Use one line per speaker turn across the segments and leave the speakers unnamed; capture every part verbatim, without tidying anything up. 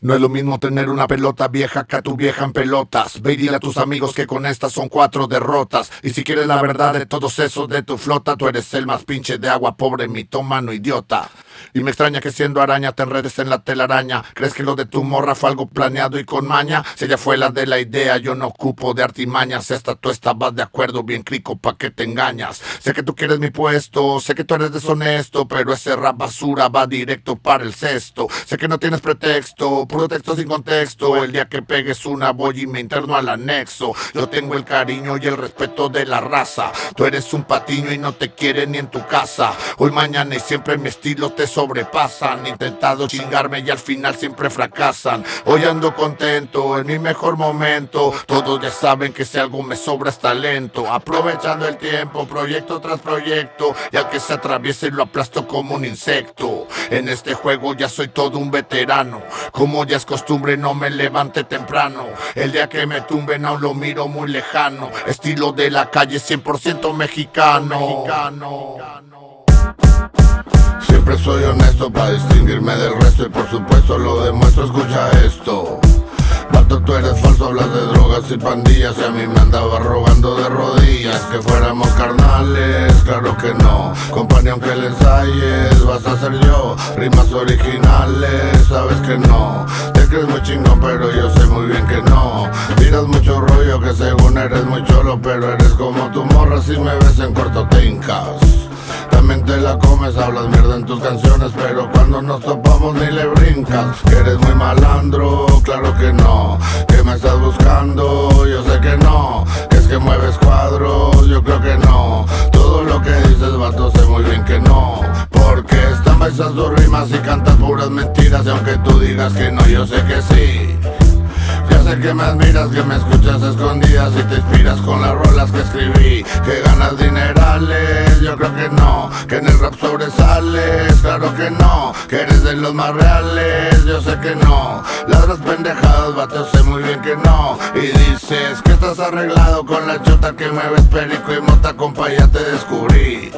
No es lo mismo tener una pelota vieja que a tu vieja en pelotas. Ve y dile a tus amigos que con estas son cuatro derrotas. Y si quieres la verdad de todos esos de tu flota, tú eres el más pinche de agua, pobre mitómano idiota. Y me extraña que siendo araña te enredes en la telaraña. ¿Crees que lo de tu morra fue algo planeado y con maña? Si ella fue la de la idea, yo no ocupo de artimañas. Si hasta tú estabas de acuerdo, bien crico, pa' que te engañas. Sé que tú quieres mi puesto, sé que tú eres deshonesto, pero ese rap basura va directo para el cesto. Sé que no tienes pretexto, puro texto sin contexto. El día que pegues una voy y me interno al anexo. Yo tengo el cariño y el respeto de la raza. Tú eres un patiño y no te quieren ni en tu casa. Hoy, mañana y siempre mi estilo te sobrepasan. Intentado chingarme y al final siempre fracasan. Hoy ando contento, en mi mejor momento. Todos ya saben que si algo me sobra es talento. Aprovechando el tiempo, proyecto tras proyecto. Y al que se atraviese lo aplasto como un insecto. En este juego ya soy todo un veterano. Como ya es costumbre no me levante temprano. El día que me tumben aún lo miro muy lejano. Estilo de la calle cien por ciento mexicano. mexicano. Siempre soy honesto para distinguirme del resto y por supuesto lo demuestro, escucha esto. Vato, tú eres falso, hablas de drogas y pandillas y a mí me andaba rogando de rodillas que fuéramos carnales, claro que no. Compañía, aunque le ensayes, vas a ser yo. Rimas originales, sabes que no. Te crees muy chingón, pero yo sé muy bien que no. Tiras mucho rollo que según eres muy cholo, pero eres como tu morra, si me ves en corto te hincas. También te la comes, hablas mierda en tus canciones, pero cuando nos topamos ni le brincas. Que eres muy malandro, claro que no. Que me estás buscando, yo sé que no. Que es que mueves cuadros, yo creo que no. Todo lo que dices, vato, sé muy bien que no. Porque están baisas tus rimas y cantas puras mentiras. Y aunque tú digas que no, yo sé que sí. Ya sé que me admiras, que me escuchas escondidas y te inspiras con las rolas que escribí. Que ganas dinerales, yo creo que no. Que en el rap sobresales, claro que no. Que eres de los más reales, yo sé que no. Ladras pendejadas, vato, sé muy bien que no. Y dices que estás arreglado con la chota que mueves perico y mota, compa, ya te descubrí.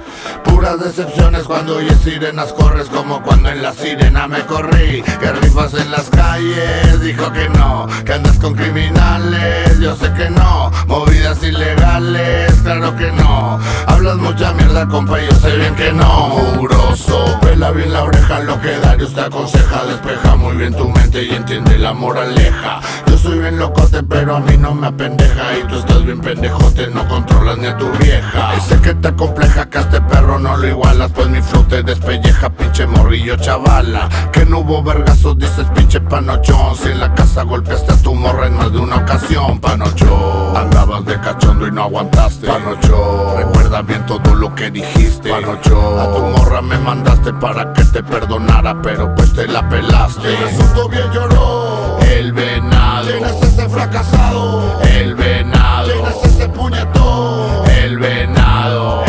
Puras decepciones cuando oyes sirenas, corres como cuando en la sirena me corrí. Que rifas en las calles, dijo que no. Que andas con criminales, yo sé que no. Movidas ilegales, claro que no. Hablas mucha mierda, compa, yo sé bien que no. Mugroso, pela bien la oreja, lo que Darius te aconseja. Despeja muy bien tu mente y entiende la moraleja. Yo soy bien locote, pero a mí no me apendeja. Y tú estás bien pendejote, no controlas ni a tu vieja. Y sé que te compleja que a este perro no lo igualas, pues mi flow te despelleja, pinche morrillo chavala. Que no hubo vergazos, dices pinche panochón. Si en la casa golpeaste a tu morra en más de una ocasión, panochón. Andabas de cachondo y no aguantaste, panochón. Recuerda bien todo lo que dijiste, panochón. A tu morra me mandaste para que te perdonara, pero pues te la pelaste. Resultó bien lloró el venado. ¿Quién es ese fracasado? El venado. ¿Quién es ese puñetón? El venado.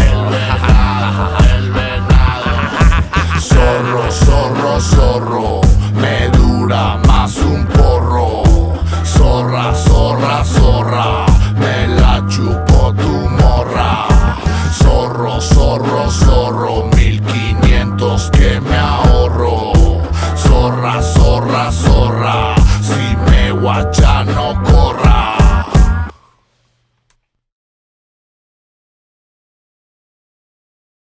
El venado. Zorro, zorro, zorro, me dura más un porro. Zorra, zorra, zorra, me la chupó tu morra. Zorro, zorro, zorro, mil quinientos que me ahorro. Zorra, zorra, zorra, si me guachano